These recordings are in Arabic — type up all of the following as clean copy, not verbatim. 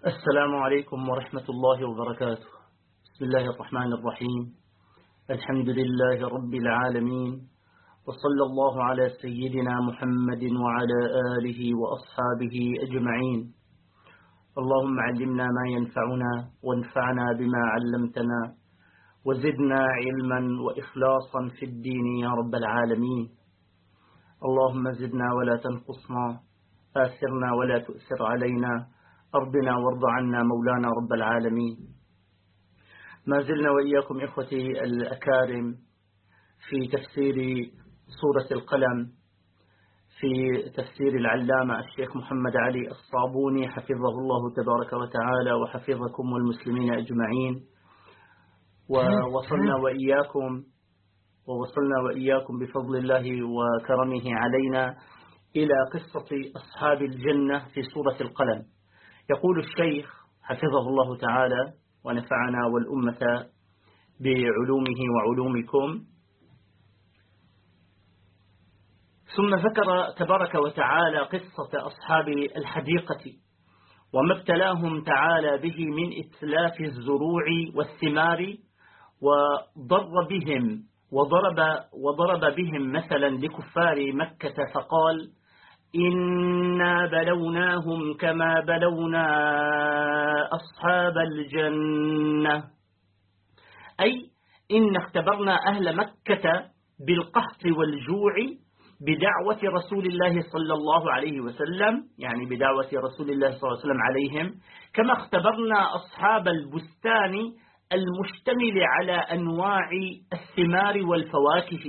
السلام عليكم ورحمة الله وبركاته. بسم الله الرحمن الرحيم. الحمد لله رب العالمين، وصلى الله على سيدنا محمد وعلى آله وأصحابه أجمعين. اللهم علمنا ما ينفعنا وانفعنا بما علمتنا وزدنا علما وإخلاصا في الدين يا رب العالمين. اللهم زدنا ولا تنقصنا، آثرنا ولا تؤثر علينا، أرضنا وارض عنا مولانا رب العالمين. ما زلنا وإياكم إخوتي الأكارم في تفسير سورة القلم، في تفسير العلامة الشيخ محمد علي الصابوني حفظه الله تبارك وتعالى وحفظكم والمسلمين أجمعين. ووصلنا وإياكم بفضل الله وكرمه علينا إلى قصة أصحاب الجنة في سورة القلم. يقول الشيخ حفظه الله تعالى ونفعنا والأمة بعلومه وعلومكم: ثم ذكر تبارك وتعالى قصة أصحاب الحديقة وما ابتلاهم تعالى به من إتلاف الزروع والثمار، وضرب بهم مثلا لكفار مكة فقال: إنا بلوناهم كما بلونا أصحاب الجنة، أي إن اختبرنا أهل مكة بالقحط والجوع بدعوة رسول الله صلى الله عليه وسلم، يعني بدعوة رسول الله صلى الله عليه وسلم عليهم، كما اختبرنا أصحاب البستان المشتمل على أنواع الثمار والفواكه.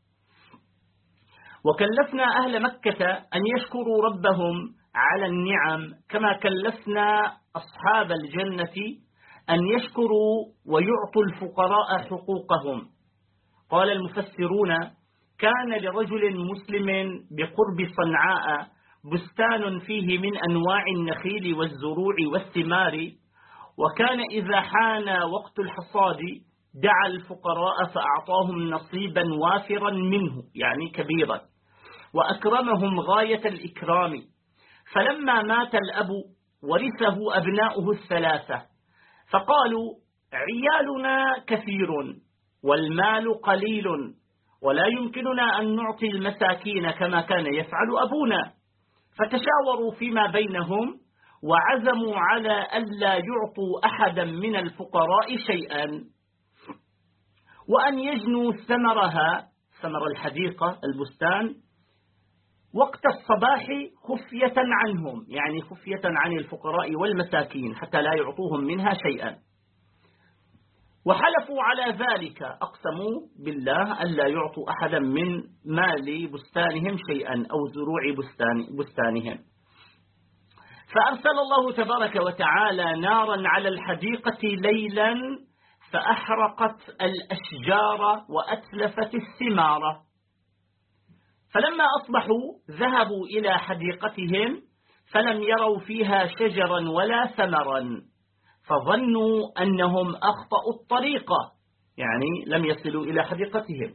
وكلفنا أهل مكة أن يشكروا ربهم على النعم، كما كلفنا أصحاب الجنة أن يشكروا ويعطوا الفقراء حقوقهم. قال المفسرون: كان لرجل مسلم بقرب صنعاء بستان فيه من أنواع النخيل والزروع والثمار، وكان إذا حان وقت الحصاد دعا الفقراء فأعطاهم نصيبا وافرا منه، يعني كبيرا، وأكرمهم غاية الإكرام. فلما مات الأب ورثه أبناؤه الثلاثة، فقالوا: عيالنا كثير والمال قليل، ولا يمكننا أن نعطي المساكين كما كان يفعل أبونا. فتشاوروا فيما بينهم وعزموا على ألا يعطوا أحدا من الفقراء شيئا، وأن يجنوا ثمرها، ثمر الحديقة البستان، وقت الصباح خفية عنهم، يعني خفية عن الفقراء والمساكين حتى لا يعطوهم منها شيئا. وحلفوا على ذلك، أقسموا بالله ألا يعطوا أحدا من مال بستانهم شيئا أو زروع بستانهم. فأرسل الله تبارك وتعالى نارا على الحديقة ليلا فأحرقت الأشجار وأتلفت الثمار. فلما أصبحوا ذهبوا إلى حديقتهم فلم يروا فيها شجرا ولا ثمرا، فظنوا أنهم أخطأوا الطريق، يعني لم يصلوا إلى حديقتهم.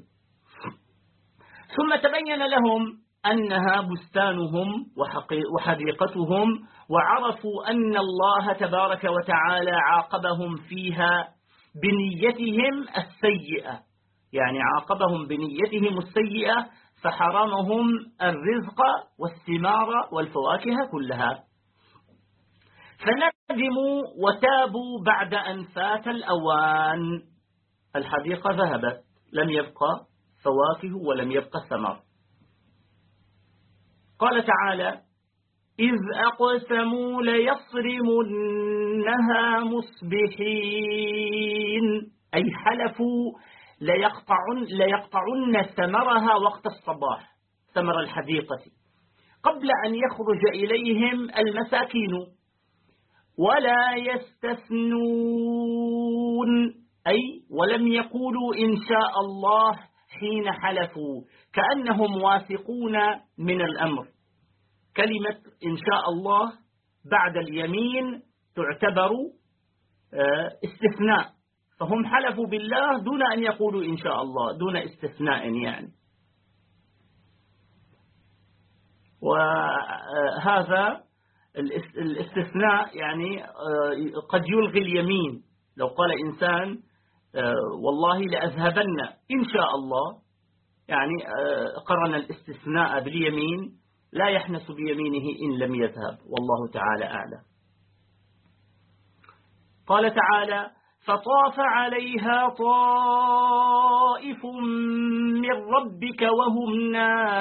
ثم تبين لهم أنها بستانهم وحديقتهم، وعرفوا أن الله تبارك وتعالى عاقبهم فيها بنيتهم السيئة، يعني عاقبهم بنيتهم السيئة فحرمهم الرزق والثمار والفواكه كلها. فندموا وتابوا بعد أن فات الأوان. الحديقة ذهبت، لم يبقى فواكه ولم يبقى ثمر. قال تعالى: إذ أقسموا ليصرمنها مصبحين، أي حلفوا ليقطعن ثمرها وقت الصباح، ثمر الحديقة، قبل أن يخرج إليهم المساكين، ولا يستثنون، أي ولم يقولوا إن شاء الله حين حلفوا، كأنهم واثقون من الأمر. كلمة إن شاء الله بعد اليمين تعتبر استثناء، فهم حلفوا بالله دون أن يقولوا إن شاء الله، دون استثناء يعني. وهذا الاستثناء يعني قد يلغي اليمين. لو قال إنسان والله لأذهبن إن شاء الله، يعني قرن الاستثناء باليمين، لا يحنس بيمينه إن لم يذهب، والله تعالى أعلم. قال تعالى: فطاف عليها طائف من ربك وهم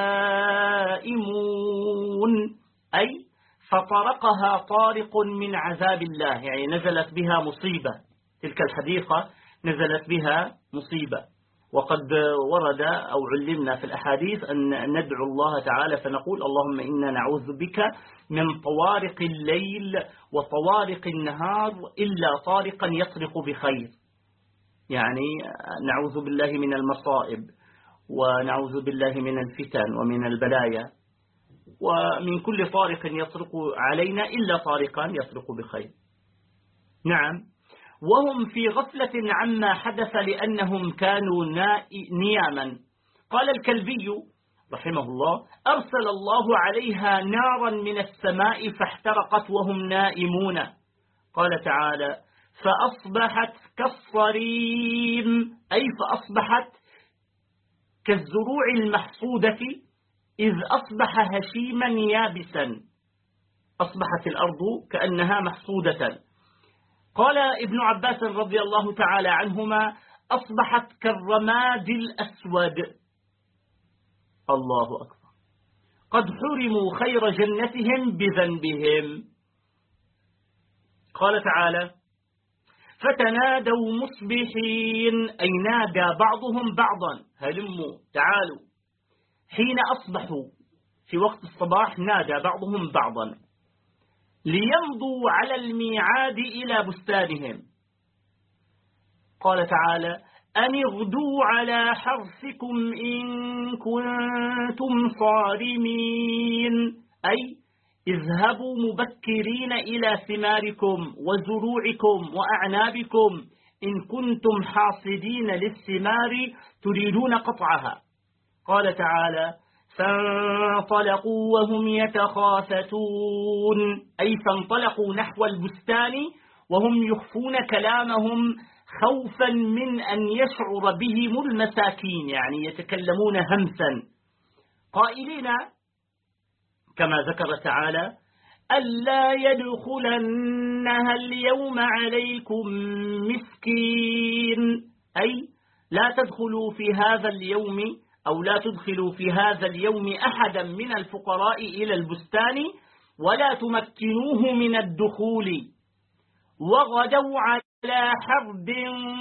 نائمون، أي فطرقها طارق من عذاب الله، يعني نزلت بها مصيبة، تلك الحديقة نزلت بها مصيبة. وقد ورد أو علمنا في الأحاديث أن ندعو الله تعالى فنقول: اللهم إنا نعوذ بك من طوارق الليل وطوارق النهار إلا طارقا يطرق بخير، يعني نعوذ بالله من المصائب، ونعوذ بالله من الفتن ومن البلايا، ومن كل طارق يطرق علينا إلا طارقا يطرق بخير. نعم، وهم في غفلة عما حدث لأنهم كانوا نياما. قال الكلبي رحمه الله: أرسل الله عليها نارا من السماء فاحترقت وهم نائمون. قال تعالى: فأصبحت كالصريم، أي فأصبحت كالزروع المحصودة إذ أصبح هشيما يابسا، أصبحت الأرض كأنها محصودة. قال ابن عباس رضي الله تعالى عنهما: أصبحت كالرماد الأسود. الله أكبر، قد حرموا خير جنتهم بذنبهم. قال تعالى: فتنادوا مصبحين، أي نادى بعضهم بعضا: هلموا تعالوا. حين أصبحوا في وقت الصباح نادى بعضهم بعضا ليمضوا على الميعاد إلى بستانهم. قال تعالى: أن اغدوا على حرثكم إن كنتم صارمين، أي اذهبوا مبكرين إلى ثماركم وزروعكم وأعنابكم إن كنتم حاصدين للثمار تريدون قطعها. قال تعالى: فانطلقوا وهم يتخافتون، أي فانطلقوا نحو البستان وهم يخفون كلامهم خوفا من أن يشعر بهم المساكين، يعني يتكلمون همسا قائلين كما ذكر تعالى: ألا يدخلنها اليوم عليكم مسكين، أي لا تدخلوا في هذا اليوم أو لا تدخلوا في هذا اليوم أحدا من الفقراء إلى البستان ولا تمكنوه من الدخول. وغدوا على حرد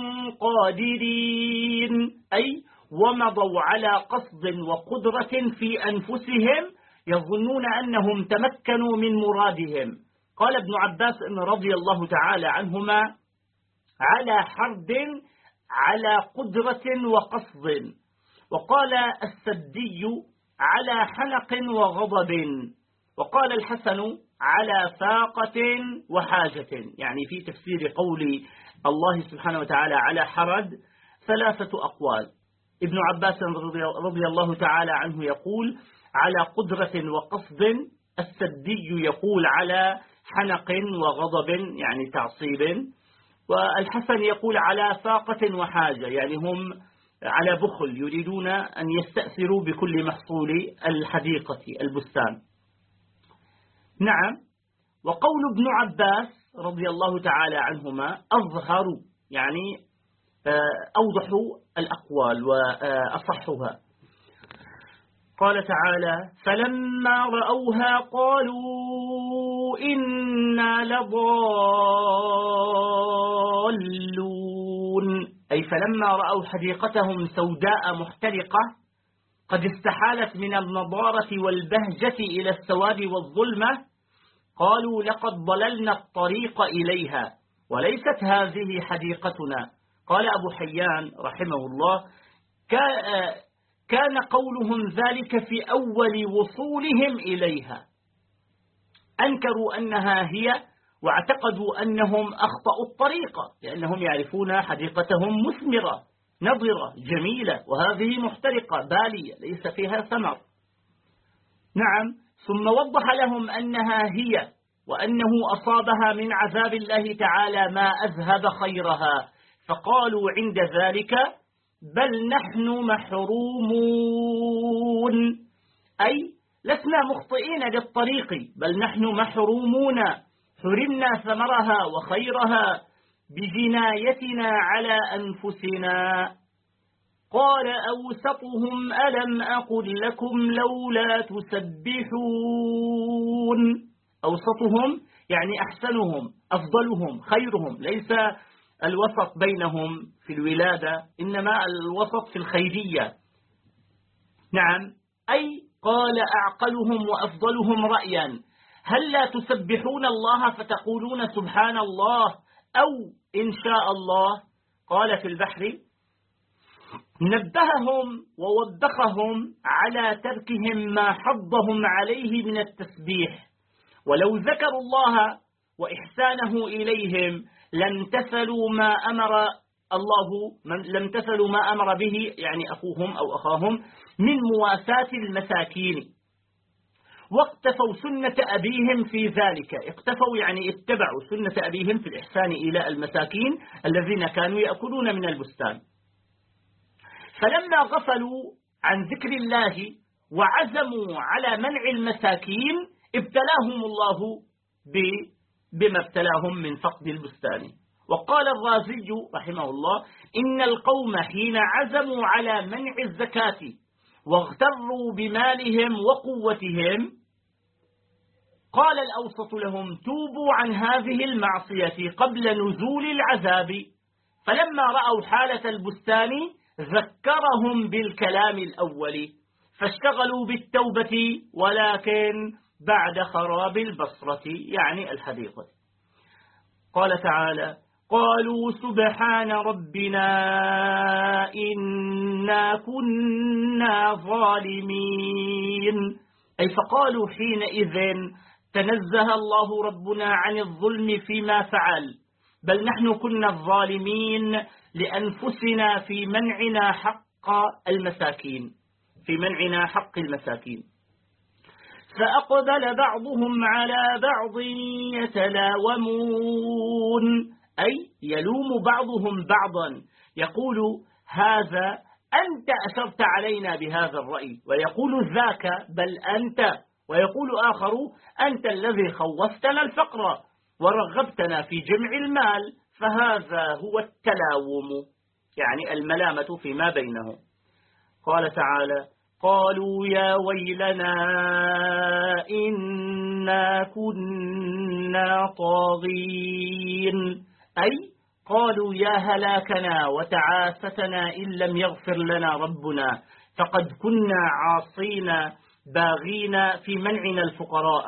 قادرين، أي ومضوا على قصد وقدرة في أنفسهم يظنون أنهم تمكنوا من مرادهم. قال ابن عباس رضي الله تعالى عنهما: على حرد، على قدرة وقصد. وقال السدي: على حنق وغضب. وقال الحسن: على فاقة وحاجة. يعني في تفسير قول الله سبحانه وتعالى على حرد 3 أقوال. ابن عباس رضي الله تعالى عنه يقول على قدرة وقصد، السدي يقول على حنق وغضب يعني تعصيب، والحسن يقول على فاقة وحاجة، يعني هم على بخل، يريدون أن يستأثروا بكل محصول الحديقة البستان. نعم، وقول ابن عباس رضي الله تعالى عنهما أظهر، يعني أوضح الأقوال وأصحها. قال تعالى: فلما رأوها قالوا إنا لضالون، أي فلما رأوا حديقتهم سوداء محترقة قد استحالت من النضارة والبهجة إلى السواد والظلمة، قالوا لقد ضللنا الطريق إليها وليست هذه حديقتنا. قال أبو حيان رحمه الله: كان قولهم ذلك في أول وصولهم إليها، أنكروا أنها هي واعتقدوا أنهم أخطأوا الطريق، لأنهم يعرفون حديقتهم مثمرة نضرة جميلة، وهذه محترقة بالية ليس فيها ثمر. نعم، ثم وضح لهم أنها هي وأنه أصابها من عذاب الله تعالى ما أذهب خيرها، فقالوا عند ذلك بل نحن محرومون، أي لسنا مخطئين للطريق، بل نحن محرومون، حرمنا ثمرها وخيرها بجنايتنا على أنفسنا. قال أوسطهم ألم أقل لكم لولا تسبحون. أوسطهم يعني أحسنهم، أفضلهم، خيرهم، ليس الوسط بينهم في الولادة، إنما الوسط في الخيرية. نعم، أي قال أعقلهم وأفضلهم رأيا، هل لا تسبحون الله فتقولون سبحان الله أو إن شاء الله؟ قال في البحر نبههم ووبخهم على تركهم ما حضهم عليه من التسبيح، ولو ذكروا الله وإحسانه إليهم لامتثلوا ما أمر به، يعني أخوهم أو أخاهم، من مواساة المساكين، واقتفوا سنة أبيهم في ذلك. اقتفوا يعني اتبعوا سنة أبيهم في الإحسان إلى المساكين الذين كانوا يأكلون من البستان. فلما غفلوا عن ذكر الله وعزموا على منع المساكين ابتلاهم الله بما ابتلاهم من فقد البستان. وقال الرازي رحمه الله إن القوم حين عزموا على منع الزكاة واغتروا بمالهم وقوتهم قال الأوسط لهم توبوا عن هذه المعصية قبل نزول العذاب، فلما رأوا حالة البستان ذكرهم بالكلام الأول فاشتغلوا بالتوبة، ولكن بعد خراب البصرة يعني الحديقة. قال تعالى قالوا سبحان ربنا إنا كنا ظالمين، أي فقالوا حينئذ تنزه الله ربنا عن الظلم فيما فعل، بل نحن كنا الظالمين لأنفسنا في منعنا حق المساكين. فأقبل بعضهم على بعض يتلاومون، أي يلوم بعضهم بعضا، يقول هذا أنت أشرت علينا بهذا الرأي، ويقول ذاك بل أنت، ويقول آخر أنت الذي خوفتنا الفقر ورغبتنا في جمع المال، فهذا هو التلاوم، يعني الملامة فيما بينهم. قال تعالى قالوا يا ويلنا إنا كنا طاغين، أي قالوا يا هلاكنا وتعاستنا إن لم يغفر لنا ربنا، فقد كنا عاصين باغين في منعنا الفقراء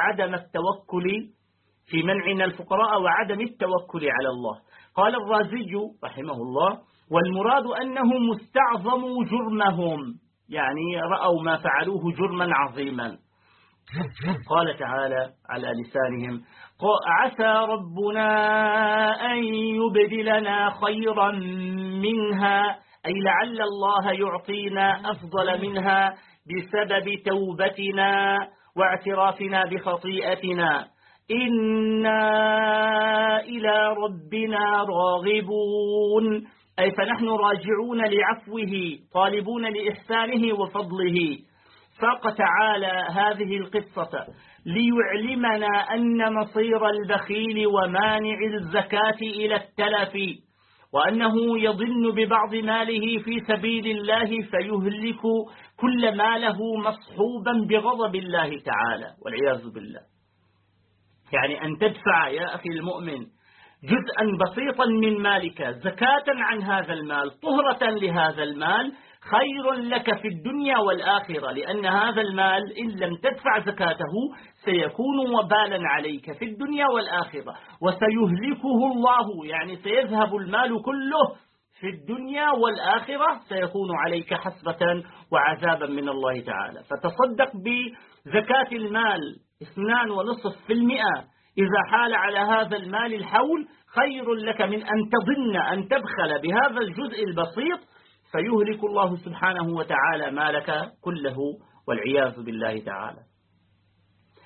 وعدم التوكل على الله. قال الرازي رحمه الله والمراد أنهم استعظموا جرمهم، يعني رأوا ما فعلوه جرما عظيما. قال تعالى على لسانهم عسى ربنا أن يبدلنا خيرا منها، أي لعل الله يعطينا أفضل منها بسبب توبتنا واعترافنا بخطيئتنا، إنا إلى ربنا راغبون، أي فنحن راجعون لعفوه طالبون لإحسانه وفضله. ساق تعالى هذه القصة ليعلمنا أن مصير البخيل ومانع الزكاة إلى التلف، وأنه يضن ببعض ماله في سبيل الله فيهلك كل ماله مصحوبا بغضب الله تعالى والعياذ بالله. يعني أن تدفع يا أخي المؤمن جزءا بسيطا من مالك زكاة عن هذا المال طهرة لهذا المال خير لك في الدنيا والآخرة، لأن هذا المال إن لم تدفع زكاته سيكون وبالا عليك في الدنيا والآخرة، وسيهلكه الله، يعني سيذهب المال كله في الدنيا والآخرة، سيكون عليك حسرة وعذابا من الله تعالى. فتصدق بزكاة المال 2.5% إذا حال على هذا المال الحول، خير لك من أن تظن أن تبخل بهذا الجزء البسيط فيهلك الله سبحانه وتعالى مالك كله والعياذ بالله تعالى.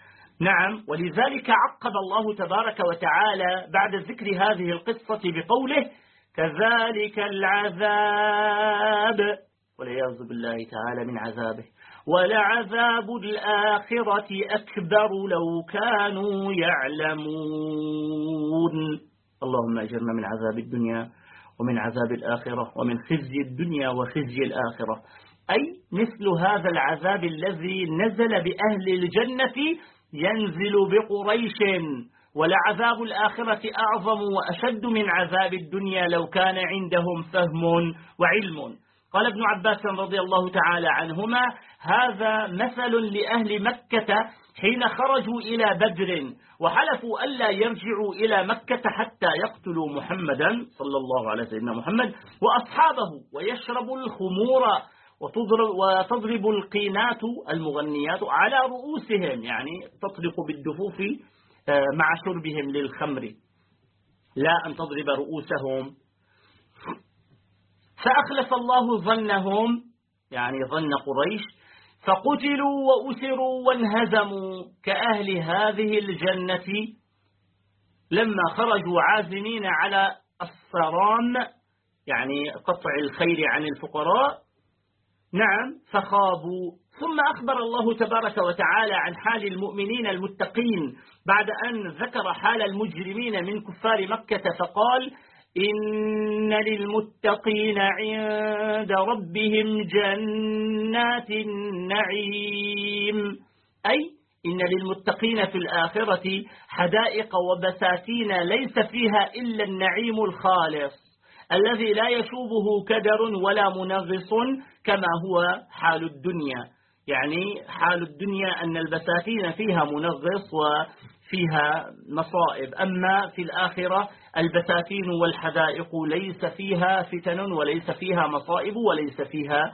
نعم، ولذلك عقب الله تبارك وتعالى بعد ذكر هذه القصة بقوله كذلك العذاب، والعياذ بالله تعالى من عذابه، ولعذاب الآخرة أكبر لو كانوا يعلمون. اللهم أجرنا من عذاب الدنيا ومن عذاب الآخرة ومن خزي الدنيا وخزي الآخرة. أي مثل هذا العذاب الذي نزل بأهل الجنة ينزل بقريش، ولعذاب الآخرة أعظم وأشد من عذاب الدنيا لو كان عندهم فهم وعلم. قال ابن عباس رضي الله تعالى عنهما هذا مثل لأهل مكة حين خرجوا إلى بدر وحلفوا ألا يرجعوا إلى مكة حتى يقتلوا محمدا صلى الله عليه سيدنا محمد وأصحابه ويشربوا الخمور وتضرب القينات المغنيات على رؤوسهم، يعني تطلق بالدفوف مع شربهم للخمر، لا أن تضرب رؤوسهم. فأخلف الله ظنهم، يعني ظن قريش، فقتلوا وأسروا وانهزموا كأهل هذه الجنة لما خرجوا عازمين على الصرام، يعني قطع الخير عن الفقراء. نعم، فخابوا. ثم أخبر الله تبارك وتعالى عن حال المؤمنين المتقين بعد أن ذكر حال المجرمين من كفار مكة فقال إن للمتقين عند ربهم جنات النعيم، أي إن للمتقين في الآخرة حدائق وبساتين ليس فيها إلا النعيم الخالص الذي لا يشوبه كدر ولا منغص كما هو حال الدنيا. يعني حال الدنيا أن البساتين فيها منغص وفيها مصائب، أما في الآخرة البساتين والحدائق ليس فيها فتن وليس فيها مصائب وليس فيها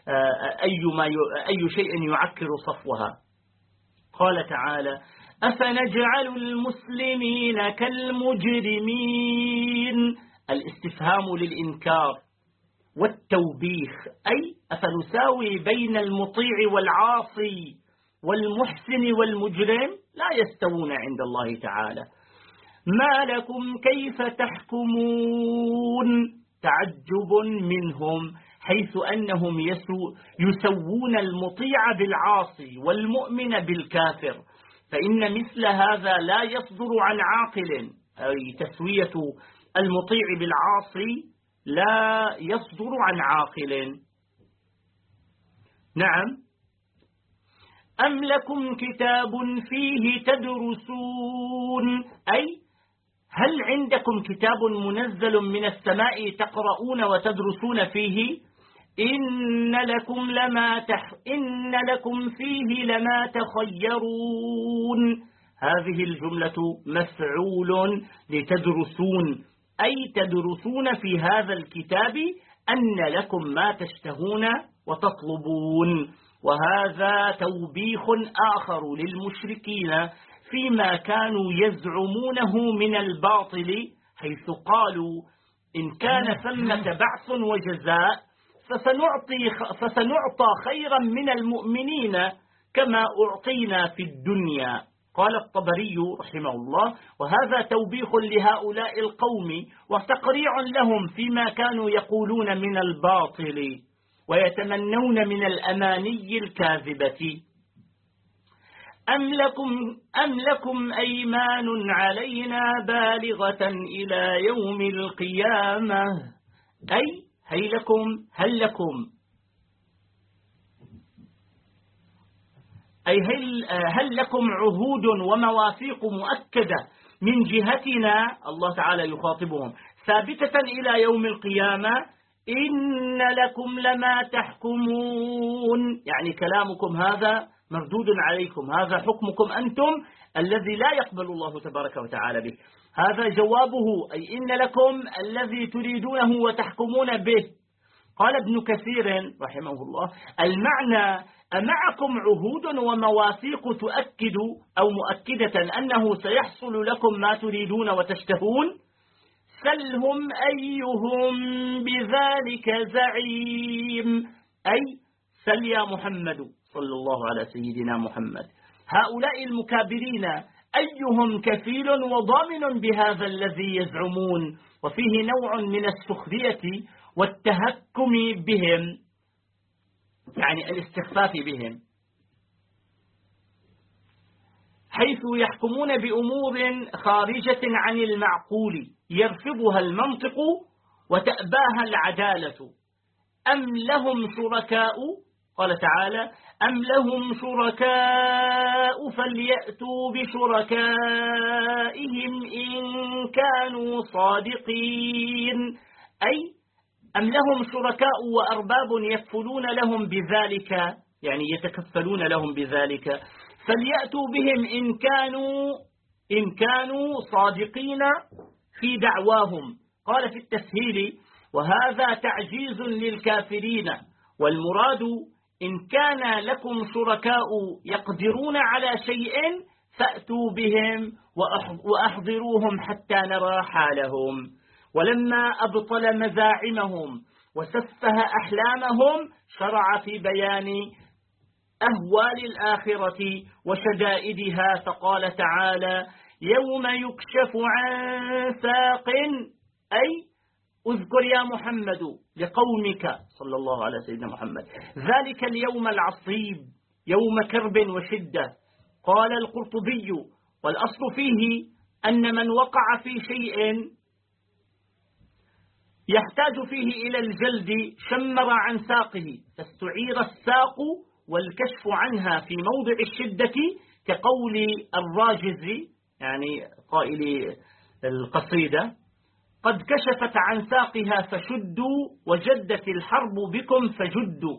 أي شيء يعكر صفوها. قال تعالى أفنجعل المسلمين كالمجرمين، الاستفهام للإنكار والتوبيخ، أي أفنساوي بين المطيع والعاصي والمحسن والمجرم؟ لا يستوون عند الله تعالى. ما لكم كيف تحكمون، تعجب منهم حيث أنهم يسوون المطيع بالعاصي والمؤمن بالكافر، فإن مثل هذا لا يصدر عن عاقل، أي تسوية المطيع بالعاصي لا يصدر عن عاقل. نعم، أم لكم كتاب فيه تدرسون، أي هل عندكم كتاب منزل من السماء تقرؤون وتدرسون فيه؟ إن لكم فيه لما تخيرون، هذه الجملة مفعول لتدرسون، أي تدرسون في هذا الكتاب أن لكم ما تشتهون وتطلبون. وهذا توبيخ آخر للمشركين فيما كانوا يزعمونه من الباطل، حيث قالوا إن كان ثمة بعث وجزاء فسنعطى خيرا من المؤمنين كما أعطينا في الدنيا. قال الطبري رحمه الله وهذا توبيخ لهؤلاء القوم وتقريع لهم فيما كانوا يقولون من الباطل ويتمنون من الأماني الكاذبة. أم لكم أيمان علينا بالغة إلى يوم القيامة، أي هل لكم عهود ومواثيق مؤكدة من جهتنا، الله تعالى يخاطبهم، ثابتة إلى يوم القيامة؟ إن لكم لما تحكمون، يعني كلامكم هذا مردود عليكم، هذا حكمكم أنتم الذي لا يقبل الله تبارك وتعالى به، هذا جوابه، أي إن لكم الذي تريدونه وتحكمون به. قال ابن كثير رحمه الله المعنى أمعكم عهود ومواثيق تؤكد أو مؤكدة أنه سيحصل لكم ما تريدون وتشتهون؟ سلهم أيهم بذلك زعيم، أي سل يا محمد صلى الله على سيدنا محمد، هؤلاء المكابرين أيهم كفيل وضامن بهذا الذي يزعمون؟ وفيه نوع من السخرية والتهكم بهم، يعني الاستخفاف بهم، حيث يحكمون بأمور خارجة عن المعقول يرفضها المنطق وتأباها العدالة. أم لهم شركاء، قال تعالى: أم لهم شركاء فليأتوا بشركائهم إن كانوا صادقين. أي أم لهم شركاء وأرباب يكفلون لهم بذلك، يعني يتكفلون لهم بذلك، فليأتوا بهم إن كانوا صادقين في دعواهم. قال في التسهيل: وهذا تعجيز للكافرين، والمراد إن كان لكم شركاء يقدرون على شيء فأتوا بهم وأحضروهم حتى نرى حالهم. ولما أبطل مزاعمهم وسفه أحلامهم شرع في بيان أهوال الآخرة وشدائدها، فقال تعالى: يوم يكشف عن ساق، أي اذكر يا محمد لقومك صلى الله على سيدنا محمد ذلك اليوم العصيب، يوم كرب وشدة. قال القرطبي: والأصل فيه أن من وقع في شيء يحتاج فيه إلى الجلد شمر عن ساقه، فاستعير الساق والكشف عنها في موضع الشدة، كقول الراجز، يعني قائل القصيدة: قد كشفت عن ساقها فشدوا، وجدت الحرب بكم فجدوا.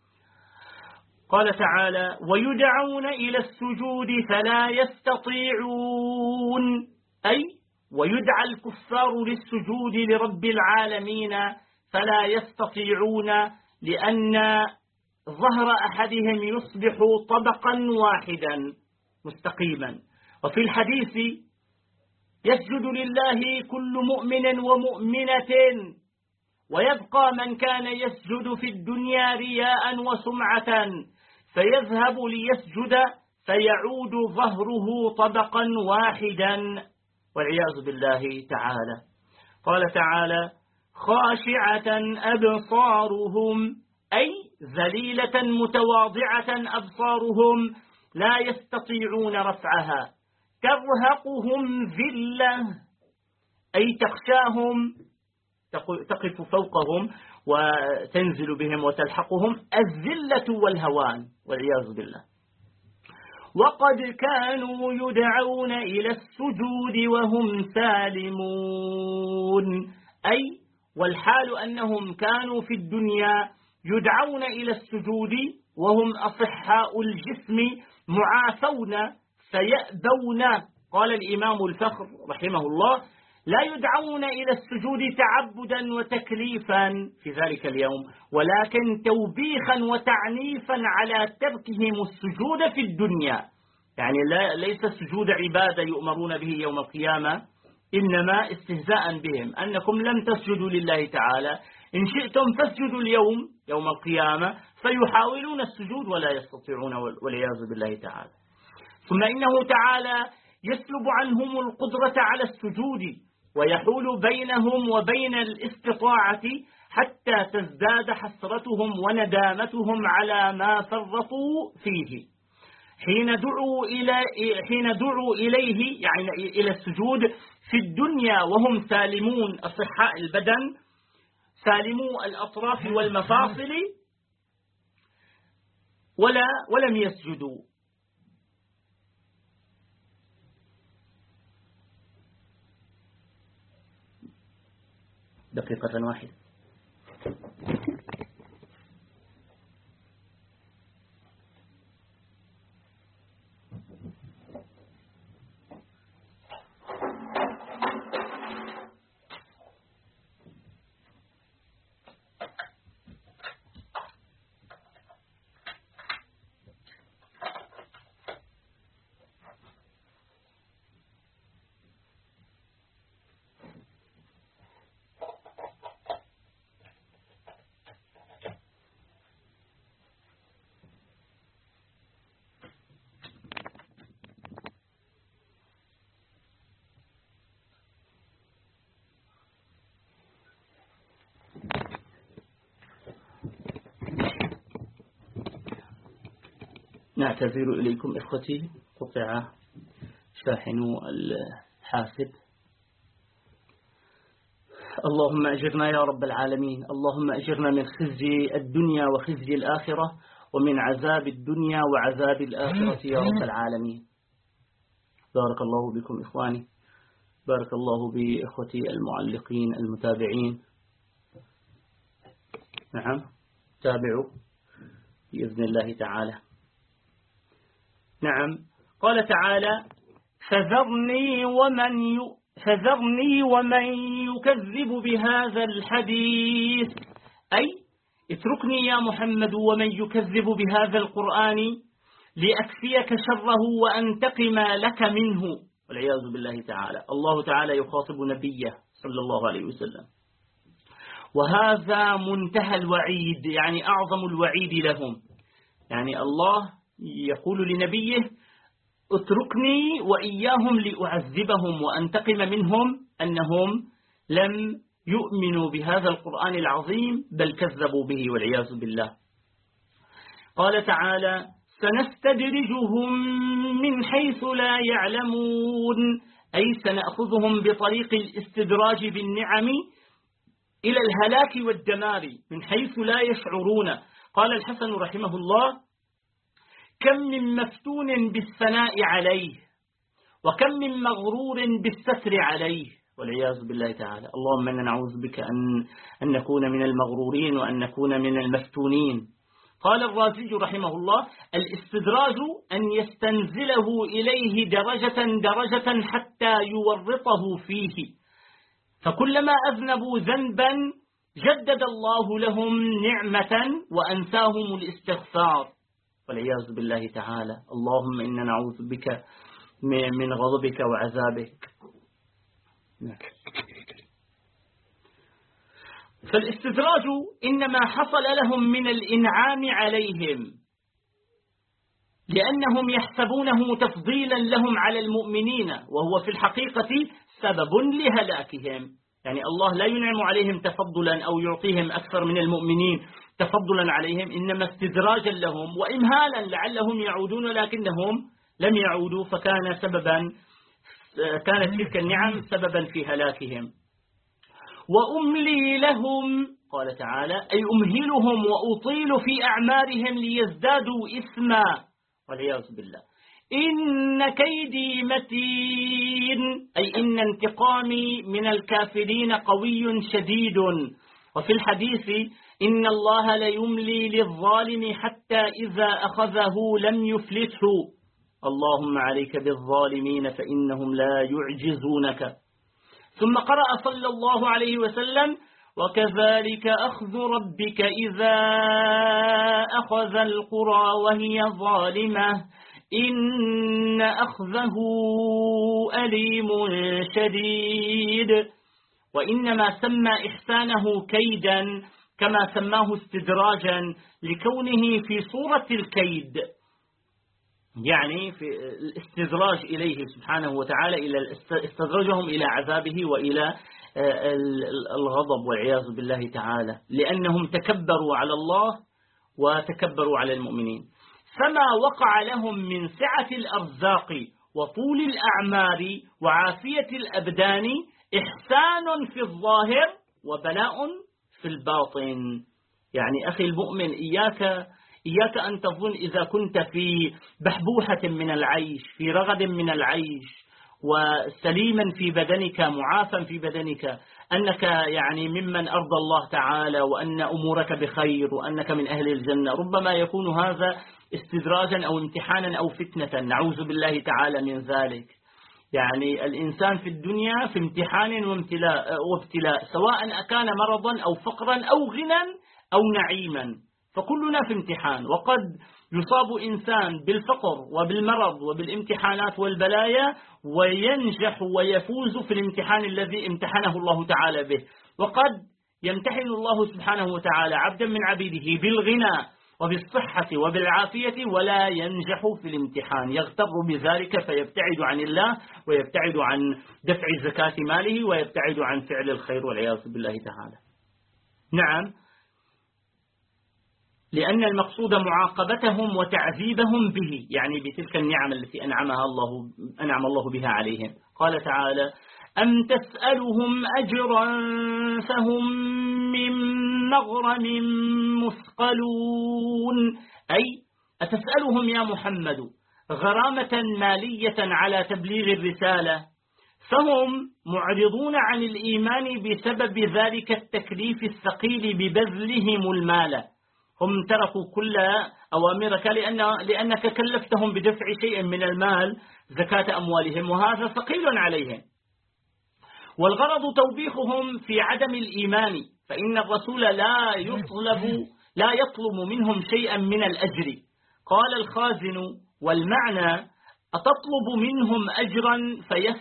قال تعالى: ويدعون إلى السجود فلا يستطيعون، أي ويدعى الكفار للسجود لرب العالمين فلا يستطيعون، لأن ظهر أحدهم يصبح طبقا واحدا مستقيما. وفي الحديث: يسجد لله كل مؤمن ومؤمنة، ويبقى من كان يسجد في الدنيا رياء وسمعة، فيذهب ليسجد فيعود ظهره طبقا واحدا، والعياذ بالله تعالى. قال تعالى: خاشعة أبصارهم، أي ذليلة متواضعة أبصارهم لا يستطيعون رفعها، ترهقهم ذلة، أي تخشاهم، تقف فوقهم وتنزل بهم وتلحقهم الذلة والهوان، والعياذ بالله. وقد كانوا يدعون إلى السجود وهم سالمون، أي والحال أنهم كانوا في الدنيا يدعون إلى السجود وهم أصحاء الجسم معافون فيأبون. قال الإمام الفخر رحمه الله: لا يدعون إلى السجود تعبدا وتكليفا في ذلك اليوم، ولكن توبيخا وتعنيفا على تركهم السجود في الدنيا، يعني ليس السجود عبادة يؤمرون به يوم القيامة، إنما استهزاء بهم، أنكم لم تسجدوا لله تعالى، إن شئتم فاسجدوا اليوم يوم القيامة، فيحاولون السجود ولا يستطيعون، والعياذ بالله تعالى. ثم إنه تعالى يسلب عنهم القدرة على السجود ويحول بينهم وبين الاستطاعة، حتى تزداد حسرتهم وندامتهم على ما فرطوا فيه حين دعوا إليه، يعني إلى السجود في الدنيا وهم سالمون أصحاء البدن، سالموا الأطراف والمفاصل، ولم يسجدوا. دقيقة واحدة. نعتذر إليكم إخوتي، قطع شاحن الحاسب. اللهم أجرنا يا رب العالمين، اللهم أجرنا من خزي الدنيا وخزي الآخرة، ومن عذاب الدنيا وعذاب الآخرة يا رب العالمين. بارك الله بكم إخواني، بارك الله بإخوتي المعلقين المتابعين. نعم، تابعوا بإذن الله تعالى. نعم، قال تعالى: فذرني ومن يكذب بهذا الحديث، أي اتركني يا محمد ومن يكذب بهذا القرآن لأكفيك شره وأنتقم لك منه، والعياذ بالله تعالى. الله تعالى يخاطب نبيه صلى الله عليه وسلم، وهذا منتهى الوعيد، يعني أعظم الوعيد لهم. يعني الله يقول لنبيه: اتركني وإياهم لأعذبهم وأنتقم منهم، أنهم لم يؤمنوا بهذا القرآن العظيم بل كذبوا به، والعياذ بالله. قال تعالى: سنستدرجهم من حيث لا يعلمون، أي سنأخذهم بطريق الاستدراج بالنعم إلى الهلاك والدمار من حيث لا يشعرون. قال الحسن رحمه الله: كم من مفتون بالثناء عليه، وكم من مغرور بالستر عليه، والعياذ بالله تعالى. اللهم إنا نعوذ بك أن نكون من المغرورين وأن نكون من المفتونين. قال الرازي رحمه الله: الاستدراج أن يستنزله إليه درجة درجة حتى يورطه فيه، فكلما أذنبوا ذنبا جدد الله لهم نعمة وأنساهم الاستغفار، والعياذ بالله تعالى. اللهم إنا نعوذ بك من غضبك وعذابك. فالاستدراج إنما حصل لهم من الإنعام عليهم، لأنهم يحسبونه تفضيلا لهم على المؤمنين، وهو في الحقيقة سبب لهلاكهم. يعني الله لا ينعم عليهم تفضلا أو يعطيهم أكثر من المؤمنين تفضلا عليهم، إنما استدراجا لهم وإمهالا لعلهم يعودون، لكنهم لم يعودوا، كانت تلك النعم سببا في هلاكهم. وأملي لهم، قال تعالى، أي أمهلهم وأطيل في أعمارهم ليزدادوا إثما، والعياذ بالله. إن كيدي متين، أي إن انتقامي من الكافرين قوي شديد. وفي الحديث: إن الله ليملي للظالم حتى إذا أخذه لم يفلته. اللهم عليك بالظالمين فإنهم لا يعجزونك. ثم قرأ صلى الله عليه وسلم: وكذلك أخذ ربك إذا أخذ القرى وهي ظالمة إن أخذه أليم شديد. وإنما سمى إحسانه كيدا كما سماه استدراجا لكونه في صورة الكيد، يعني في الاستدراج إليه سبحانه وتعالى، استدرجهم إلى عذابه وإلى الغضب والعياذ بالله تعالى، لأنهم تكبروا على الله وتكبروا على المؤمنين. فما وقع لهم من سعة الأرزاق وطول الأعمار وعافية الأبدان إحسان في الظاهر وبلاء في الباطن. يعني أخي المؤمن، إياك أن تظن إذا كنت في بحبوحة من العيش، في رغد من العيش، وسليما في بدنك، معافا في بدنك، أنك يعني ممن أرضى الله تعالى، وأن أمورك بخير، وأنك من أهل الجنة. ربما يكون هذا استدراجا أو امتحانا أو فتنة، نعوذ بالله تعالى من ذلك. يعني الإنسان في الدنيا في امتحان وابتلاء، سواء كان مرضا أو فقرا أو غنى أو نعيما، فكلنا في امتحان. وقد يصاب إنسان بالفقر وبالمرض وبالامتحانات والبلايا وينجح ويفوز في الامتحان الذي امتحنه الله تعالى به، وقد يمتحن الله سبحانه وتعالى عبدا من عبيده بالغنى وبالصحة وبالعافية ولا ينجح في الامتحان، يغتر بذلك فيبتعد عن الله ويبتعد عن دفع زكاة ماله ويبتعد عن فعل الخير والعياذ بالله تعالى. نعم، لأن المقصود معاقبتهم وتعذيبهم به، يعني بتلك النعم التي أنعم الله بها عليهم. قال تعالى: أم تسألهم أجرا فهم من مغرم مثقلون، أي أتسألهم يا محمد غرامة مالية على تبليغ الرسالة، فهم معرضون عن الإيمان بسبب ذلك التكليف الثقيل ببذلهم المال. هم تركوا كل أوامرك لأنك كلفتهم بدفع شيء من المال زكاة أموالهم، وهذا ثقيل عليهم. والغرض توبيخهم في عدم الإيمان، فإن الرسول لا يطلب منهم شيئا من الأجر. قال الخازن: والمعنى أتطلب منهم أجرا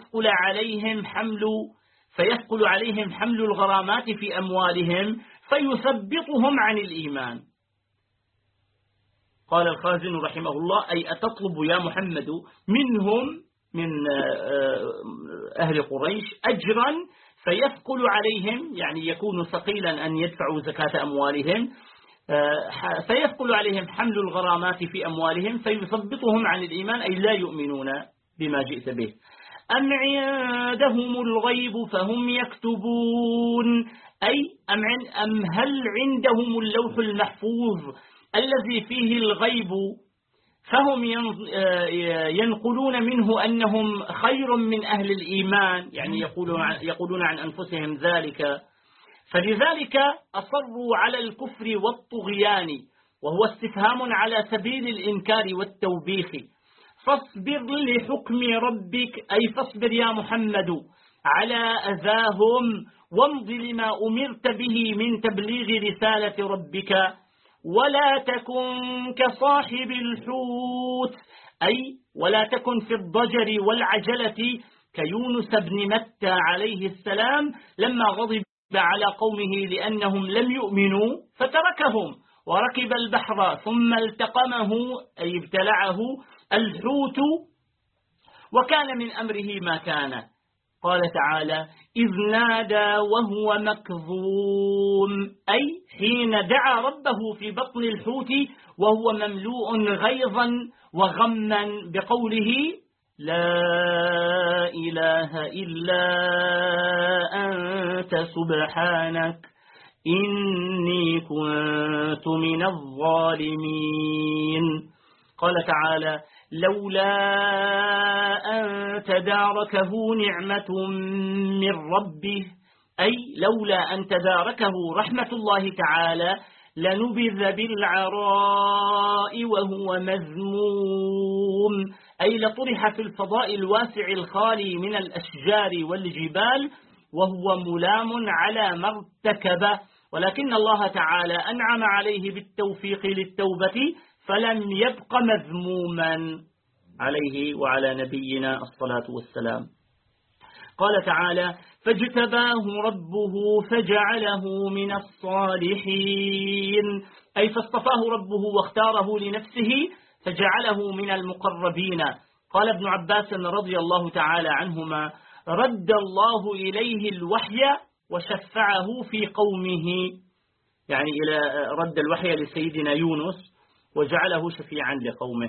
فيثقل عليهم حمل الغرامات في أموالهم فيثبطهم عن الإيمان. قال الخازن رحمه الله: أي أتطلب يا محمد منهم، من أهل قريش، أجرا فيثقل عليهم، يعني يكون ثقيلا أن يدفعوا زكاة أموالهم، فيثقل عليهم حمل الغرامات في أموالهم فيثبطهم عن الإيمان، أي لا يؤمنون بما جئت به. أم عندهم الغيب فهم يكتبون، أي أم هل عندهم اللوح المحفوظ الذي فيه الغيب فهم ينقلون منه أنهم خير من أهل الإيمان، يعني يقولون عن أنفسهم ذلك، فلذلك أصروا على الكفر والطغيان، وهو استفهام على سبيل الإنكار والتوبيخ. فاصبر لحكم ربك، أي فاصبر يا محمد على أذاهم، وامض لما أمرت به من تبليغ رسالة ربك، ولا تكن كصاحب الحوت، أي ولا تكن في الضجر والعجلة كيونس بن متى عليه السلام لما غضب على قومه لأنهم لم يؤمنوا فتركهم وركب البحر ثم التقمه، أي ابتلعه الحوت وكان من أمره ما كان. قال تعالى: إذ نادى وهو مكظوم، أي حين دعا ربه في بطن الحوت وهو مملوء غيظا وغما بقوله: لا إله إلا أنت سبحانك إني كنت من الظالمين. قال تعالى: لولا أن تداركه نعمة من ربه، أي لولا أن تداركه رحمة الله تعالى لنبذ بالعراء وهو مذموم، أي لطرح في الفضاء الواسع الخالي من الأشجار والجبال وهو ملام على ما ارتكبه، ولكن الله تعالى أنعم عليه بالتوفيق للتوبة فلم يبق مذموما عليه وعلى نبينا الصلاة والسلام. قال تعالى: فاجتباه ربه فجعله من الصالحين، أي فاصطفاه ربه واختاره لنفسه فجعله من المقربين. قال ابن عباس رضي الله تعالى عنهما: رد الله إليه الوحي وشفعه في قومه، يعني رد الوحي لسيدنا يونس وجعله شفيعا لقومه.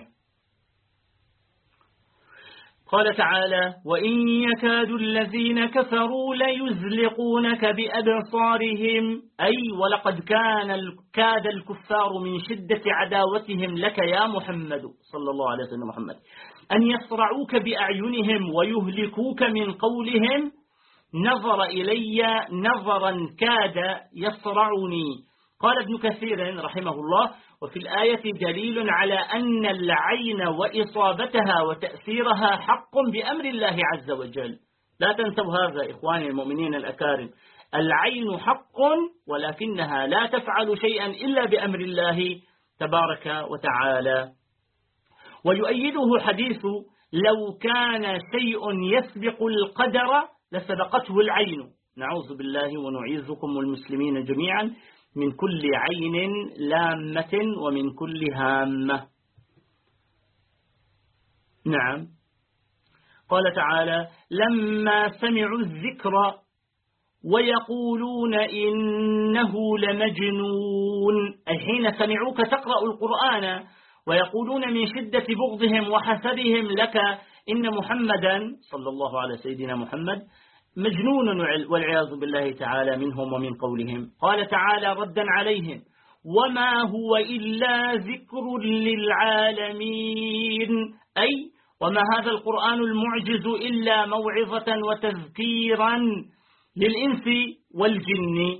قال تعالى: وإن يكاد الذين كفروا ليزلقونك بأبصارهم، أي ولقد كاد الكفار من شدة عداوتهم لك يا محمد صلى الله عليه وسلم محمد أن يصرعوك بأعينهم ويهلكوك من قولهم: نظر إلي نظرا كاد يصرعني. قال ابن كثير رحمه الله: وفي الآية دليل على أن العين وإصابتها وتأثيرها حق بأمر الله عز وجل. لا تنسوا هذا إخواني المؤمنين الأكارم، العين حق ولكنها لا تفعل شيئا إلا بأمر الله تبارك وتعالى. ويؤيده حديث: لو كان شيء يسبق القدر لسبقته العين. نعوذ بالله ونعيذكم والمسلمين جميعا من كل عين لامة ومن كل هامة. نعم. قال تعالى: لما سمعوا الذكر ويقولون إنه لمجنون، أي حين سمعوك تقرأ القرآن ويقولون من شدة بغضهم وحسدهم لك إن محمدا صلى الله على سيدنا محمد مجنون والعياذ بالله تعالى منهم ومن قولهم. قال تعالى ردا عليهم: وما هو إلا ذكر للعالمين، أي وما هذا القرآن المعجز إلا موعظة وتذكيرا للإنس والجن.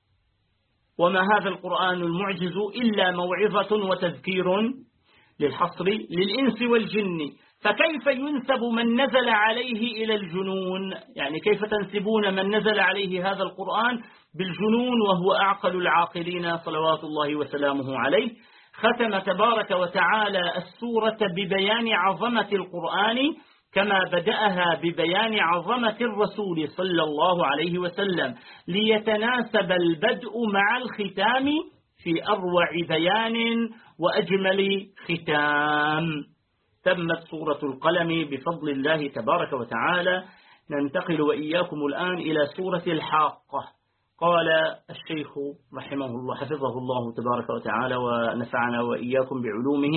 وما هذا القرآن المعجز إلا موعظة وتذكير للحصر للإنس والجن، فكيف ينسب من نزل عليه إلى الجنون؟ يعني كيف تنسبون من نزل عليه هذا القرآن بالجنون وهو أعقل العاقلين صلوات الله وسلامه عليه؟ ختم تبارك وتعالى السورة ببيان عظمة القرآن كما بدأها ببيان عظمة الرسول صلى الله عليه وسلم، ليتناسب البدء مع الختام في أروع بيان وأجمل ختام. تمت سورة القلم بفضل الله تبارك وتعالى. ننتقل وإياكم الآن إلى سورة الحاقة. قال الشيخ رحمه الله حفظه الله تبارك وتعالى ونفعنا وإياكم بعلومه: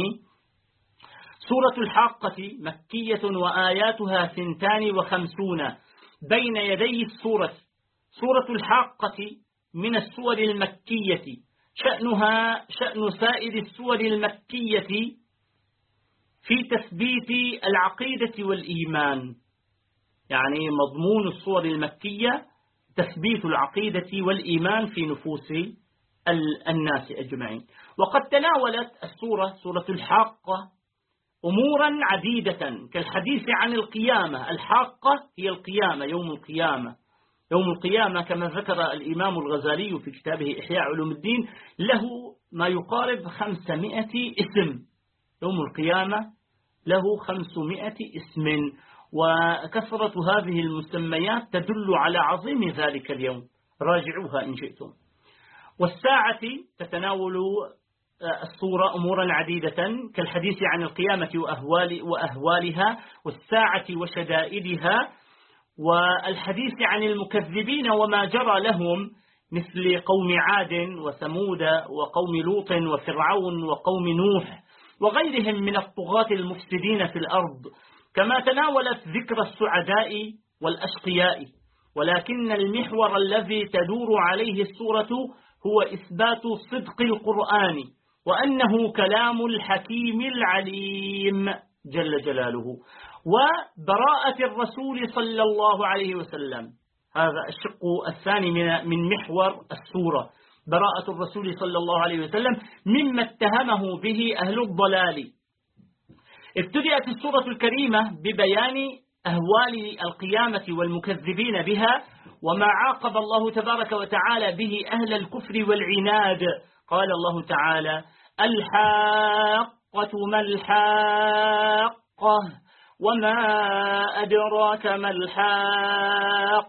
سورة الحاقة مكية وآياتها 52 بين يدي السورة. سورة الحاقة من السور المكية، شأنها شأن سائر السور المكية في تثبيت العقيدة والإيمان. يعني مضمون السور المكية تثبيت العقيدة والإيمان في نفوس الناس أجمعين. وقد تناولت سورة الحاقة أمورا عديدة كالحديث عن القيامة. الحاقة هي القيامة، يوم القيامة. يوم القيامة كما ذكر الإمام الغزالي في كتابه إحياء علوم الدين له ما يقارب 500 اسم. يوم القيامة له 500 اسم، وكثرة هذه المسميات تدل على عظيم ذلك اليوم، راجعوها إن شئتم. والساعة تتناول الصورة أمورا عديدة كالحديث عن القيامة وأهوالها والساعة وشدائدها، والحديث عن المكذبين وما جرى لهم مثل قوم عاد وثمود وقوم لوط وفرعون وقوم نوح وغيرهم من الطغاة المفسدين في الأرض. كما تناولت ذكر السعداء والأشقياء، ولكن المحور الذي تدور عليه السورة هو إثبات صدق القرآن وأنه كلام الحكيم العليم جل جلاله، وبراءة الرسول صلى الله عليه وسلم. هذا الشق الثاني من محور السورة، براءة الرسول صلى الله عليه وسلم مما اتهمه به أهل الضلال. ابتدأت السورة الكريمة ببيان أهوال القيامة والمكذبين بها وما عاقب الله تبارك وتعالى به أهل الكفر والعناد. قال الله تعالى: الحاقة ما الحاقة وما أدراك ما الحاقة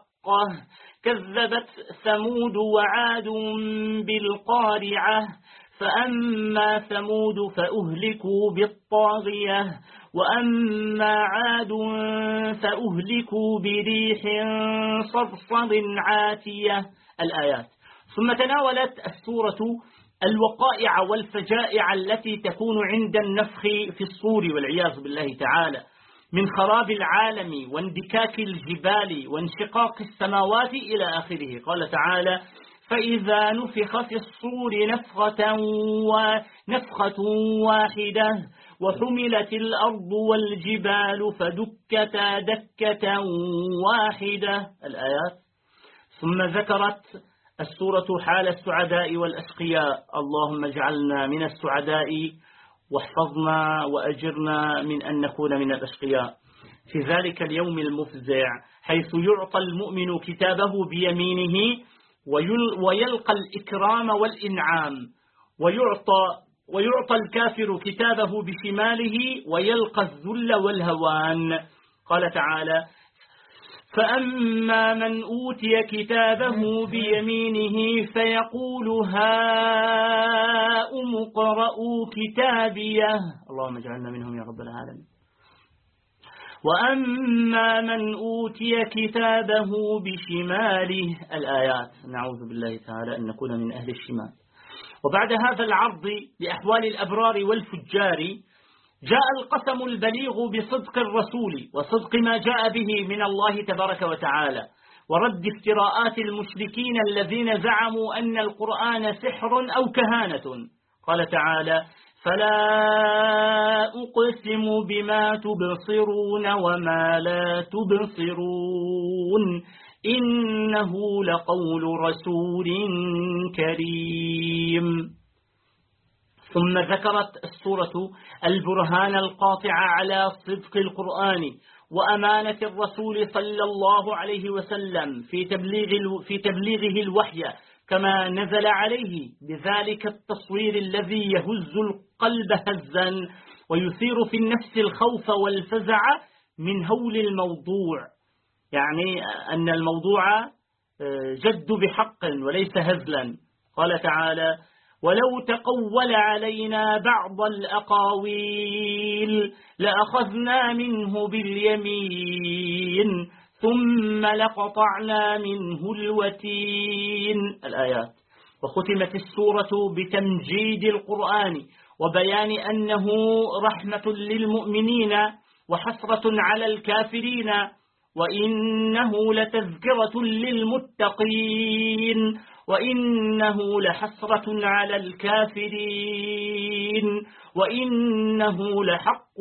كذبت ثمود وعاد بالقارعة فأما ثمود فأهلكوا بالطاغية وأما عاد فأهلكوا بريح صرصر عاتية. الآيات. ثم تناولت السورة الوقائع والفجائع التي تكون عند النفخ في الصور والعياذ بالله تعالى، من خراب العالم واندكاك الجبال وانشقاق السماوات إلى آخره. قال تعالى: فإذا نفخ في الصور نفخة واحدة وحملت الأرض والجبال فدكتا دكة واحدة. الآيات. ثم ذكرت السورة حال السعداء والأشقياء. اللهم اجعلنا من السعداء واحفظنا وأجرنا من أن نكون من الأشقياء في ذلك اليوم المفزع، حيث يعطى المؤمن كتابه بيمينه ويلقى الإكرام والإنعام، ويعطى الكافر كتابه بشماله ويلقى الذل والهوان. قال تعالى: فأما من أوتي كتابه بيمينه فيقول هاؤم اقرءوا كتابيه. اللهم اجعلنا منهم يا رب العالمين. وأما من أوتي كتابه بشماله. الآيات. نعوذ بالله تعالى أن نكون من أهل الشمال. وبعد هذا العرض لأحوال الأبرار والفجار جاء القسم البليغ بصدق الرسول وصدق ما جاء به من الله تبارك وتعالى، ورد افتراءات المشركين الذين زعموا أن القرآن سحر أو كهانة. قال تعالى: فلا أقسم بما تبصرون وما لا تبصرون إنه لقول رسول كريم. ثم ذكرت السورة البرهان القاطع على صدق القرآن وأمانة الرسول صلى الله عليه وسلم في تبليغه الوحي كما نزل عليه، بذلك التصوير الذي يهز القلب هزا ويثير في النفس الخوف والفزع من هول الموضوع، يعني أن الموضوع جد بحق وليس هزلا. قال تعالى: ولو تقول علينا بعض الأقاويل لأخذنا منه باليمين ثم لقطعنا منه الوتين. الآيات. وختمت السورة بتمجيد القرآن وبيان أنه رحمة للمؤمنين وحسرة على الكافرين، وإنه لتذكرة للمتقين وإنه لحسرة على الكافرين وإنه لحق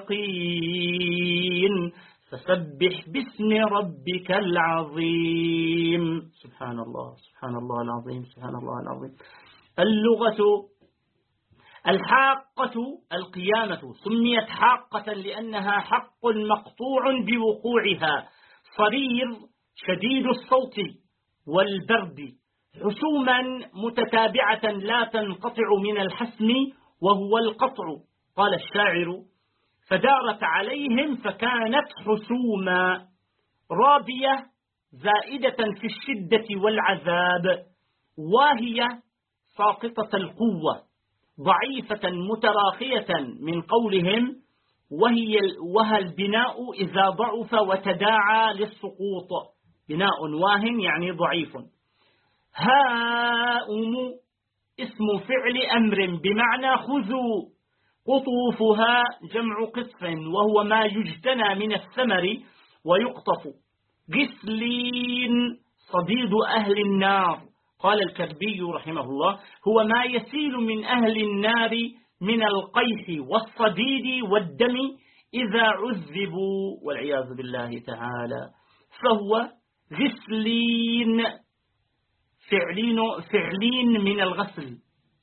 اليقين فسبح باسم ربك العظيم. سبحان الله، سبحان الله العظيم، سبحان الله العظيم. اللغة. الحاقة القيامة سميت حاقة لأنها حق مقطوع بوقوعها، صرير شديد الصوت والبرد، حسوما متتابعة لا تنقطع من الحسم وهو القطع. قال الشاعر: فدارت عليهم فكانت حسوما، رابية زائدة في الشدة والعذاب، واهية ساقطة القوة، ضعيفة متراخية من قولهم وهى البناء إذا ضعف وتداعى للسقوط، بناء واهن يعني ضعيف. هاؤم اسم فعل أمر بمعنى خذوا، قطوفها جمع قطف وهو ما يجتنى من الثمر ويقطف. غسلين صديد أهل النار. قال الكربي رحمه الله: هو ما يسيل من أهل النار من القيح والصديد والدم إذا عذبوا والعياذ بالله تعالى، فهو غسلين، فعلين من الغسل.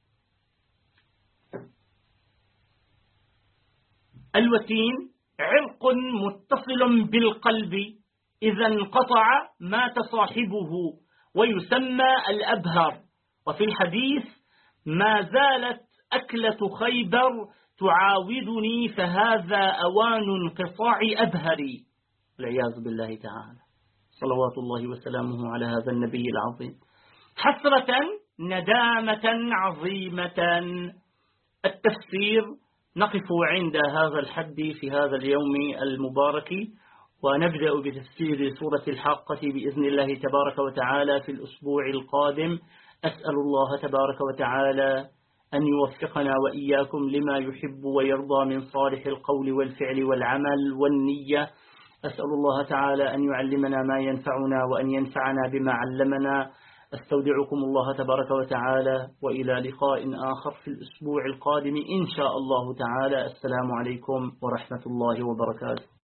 الوتين عرق متصل بالقلب إذا انقطع مات صاحبه ويسمى الأبهر. وفي الحديث: ما زالت أكلة خيبر تعاودني فهذا أوان انقطاع أبهري. والعياذ بالله تعالى. صلوات الله وسلامه على هذا النبي العظيم. حسرة ندامة عظيمة. التفسير. نقف عند هذا الحد في هذا اليوم المبارك، ونبدأ بتفسير سورة الحاقة بإذن الله تبارك وتعالى في الأسبوع القادم. أسأل الله تبارك وتعالى أن يوفقنا وإياكم لما يحب ويرضى من صالح القول والفعل والعمل والنية. أسأل الله تعالى أن يعلمنا ما ينفعنا وأن ينفعنا بما علمنا. أستودعكم الله تبارك وتعالى، وإلى لقاء آخر في الأسبوع القادم إن شاء الله تعالى. السلام عليكم ورحمة الله وبركاته.